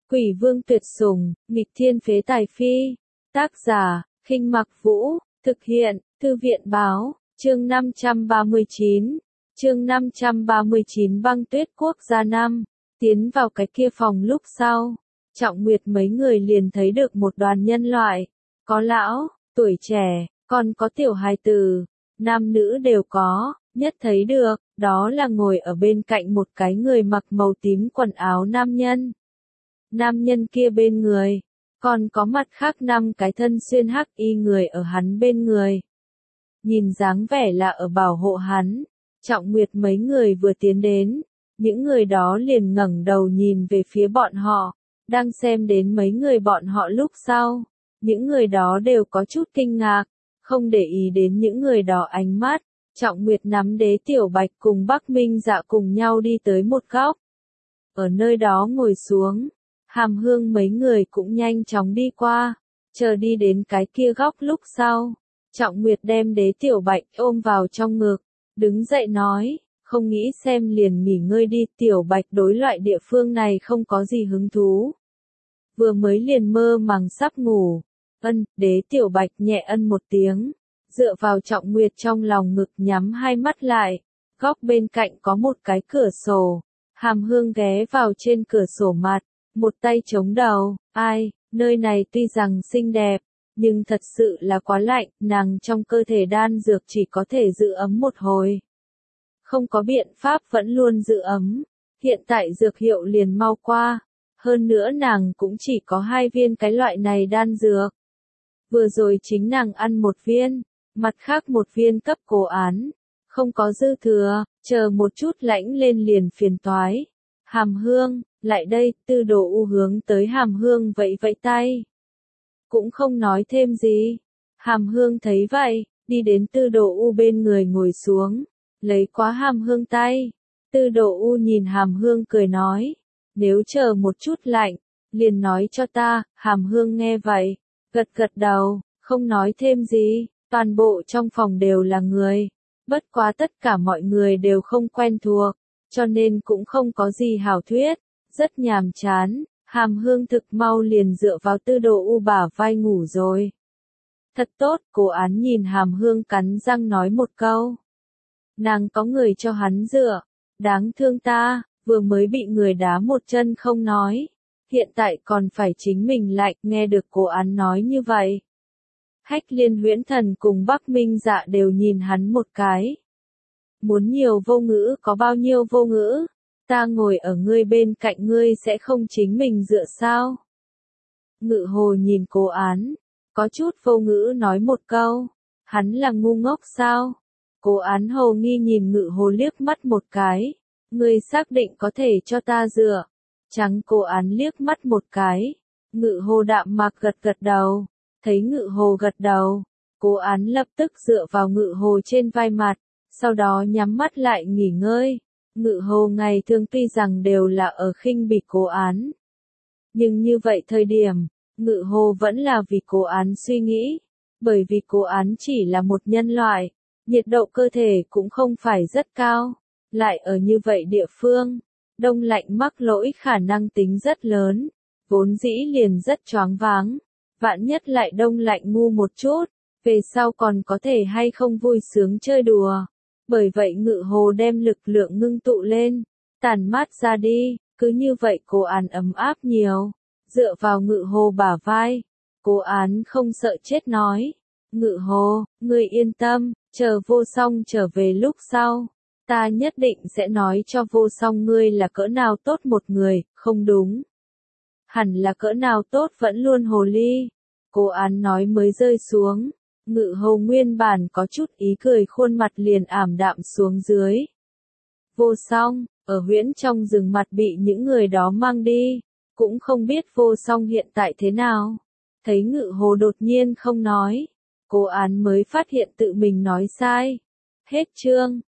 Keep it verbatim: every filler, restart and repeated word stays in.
Quỷ vương tuyệt sủng, nghịch thiên phế tài phi. Tác giả, Khinh Mặc Vũ, thực hiện, Thư viện báo, chương năm trăm ba mươi chín. Chương năm trăm ba mươi chín băng tuyết quốc gia năm. Tiến vào cái kia phòng lúc sau, Trọng Nguyệt mấy người liền thấy được một đoàn nhân loại, có lão, tuổi trẻ, còn có tiểu hài tử, nam nữ đều có, nhất thấy được, đó là ngồi ở bên cạnh một cái người mặc màu tím quần áo nam nhân. Nam nhân kia bên người, còn có mặt khác năm cái thân xuyên hắc y người ở hắn bên người. Nhìn dáng vẻ là ở bảo hộ hắn, Trọng Nguyệt mấy người vừa tiến đến, những người đó liền ngẩng đầu nhìn về phía bọn họ, đang xem đến mấy người bọn họ lúc sau. Những người đó đều có chút kinh ngạc, không để ý đến những người đó ánh mắt. Trọng Nguyệt nắm Đế Tiểu Bạch cùng Bắc Minh Dạ cùng nhau đi tới một góc. Ở nơi đó ngồi xuống, Hàm Hương mấy người cũng nhanh chóng đi qua, chờ đi đến cái kia góc lúc sau. Trọng Nguyệt đem Đế Tiểu Bạch ôm vào trong ngực, đứng dậy nói, không nghĩ xem liền nghỉ ngơi đi. Tiểu Bạch đối loại địa phương này không có gì hứng thú. Vừa mới liền mơ màng sắp ngủ. Ân, Đế Tiểu Bạch nhẹ ân một tiếng, dựa vào Trọng Nguyệt trong lòng ngực nhắm hai mắt lại. Góc bên cạnh có một cái cửa sổ, Hàm Hương ghé vào trên cửa sổ mặt, một tay chống đầu. Ai, nơi này tuy rằng xinh đẹp, nhưng thật sự là quá lạnh, nàng trong cơ thể đan dược chỉ có thể giữ ấm một hồi. Không có biện pháp vẫn luôn giữ ấm, hiện tại dược hiệu liền mau qua, hơn nữa nàng cũng chỉ có hai viên cái loại này đan dược. Vừa rồi chính nàng ăn một viên, mặt khác một viên cấp Cố Án, không có dư thừa, chờ một chút lãnh lên liền phiền toái. Hàm Hương, lại đây. Tư Đồ U hướng tới Hàm Hương vẫy vẫy tay, cũng không nói thêm gì. Hàm Hương thấy vậy, đi đến Tư Đồ U bên người ngồi xuống, lấy quá Hàm Hương tay. Tư Đồ U nhìn Hàm Hương cười nói, nếu chờ một chút lạnh, liền nói cho ta. Hàm Hương nghe vậy, gật gật đầu, không nói thêm gì. Toàn bộ trong phòng đều là người, bất quá tất cả mọi người đều không quen thuộc, cho nên cũng không có gì hảo thuyết, rất nhàm chán. Hàm Hương thực mau liền dựa vào Tư Đồ U bả vai ngủ rồi. Thật tốt. Cố Án nhìn Hàm Hương cắn răng nói một câu. Nàng có người cho hắn dựa, đáng thương ta, vừa mới bị người đá một chân không nói, hiện tại còn phải chính mình lạnh. Nghe được Cố Án nói như vậy, Hách Liên Huyễn Thần cùng Bắc Minh Dạ đều nhìn hắn một cái. Muốn nhiều vô ngữ có bao nhiêu vô ngữ, ta ngồi ở ngươi bên cạnh ngươi sẽ không chính mình dựa sao? Ngự Hồ nhìn Cố Án, có chút vô ngữ nói một câu, hắn là ngu ngốc sao? Cố Án hồ nghi nhìn Ngự Hồ liếc mắt một cái, ngươi xác định có thể cho ta dựa? Trắng Cố Án liếc mắt một cái, Ngự Hồ đạm mạc gật gật đầu. Thấy Ngự Hồ gật đầu, Cố Án lập tức dựa vào Ngự Hồ trên vai mặt, sau đó nhắm mắt lại nghỉ ngơi. Ngự Hồ ngày thường tuy rằng đều là ở khinh bỉ Cố Án, nhưng như vậy thời điểm, Ngự Hồ vẫn là vì Cố Án suy nghĩ, bởi vì Cố Án chỉ là một nhân loại, nhiệt độ cơ thể cũng không phải rất cao, lại ở như vậy địa phương, đông lạnh mắc lỗi khả năng tính rất lớn, vốn dĩ liền rất choáng váng. Vạn nhất lại đông lạnh ngu một chút, về sau còn có thể hay không vui sướng chơi đùa. Bởi vậy Ngự Hồ đem lực lượng ngưng tụ lên, tản mát ra đi, cứ như vậy Cố Án ấm áp nhiều, dựa vào Ngự Hồ bả vai. Cố Án không sợ chết nói, Ngự Hồ, ngươi yên tâm, chờ Vô Song trở về lúc sau, ta nhất định sẽ nói cho Vô Song ngươi là cỡ nào tốt một người. Không đúng, hẳn là cỡ nào tốt vẫn luôn hồ ly. Cố Án nói mới rơi xuống, Ngự Hồ nguyên bản có chút ý cười khuôn mặt liền ảm đạm xuống dưới. Vô Song, ở huyễn trong rừng mặt bị những người đó mang đi, cũng không biết Vô Song hiện tại thế nào. Thấy Ngự Hồ đột nhiên không nói, Cố Án mới phát hiện tự mình nói sai. Hết chương.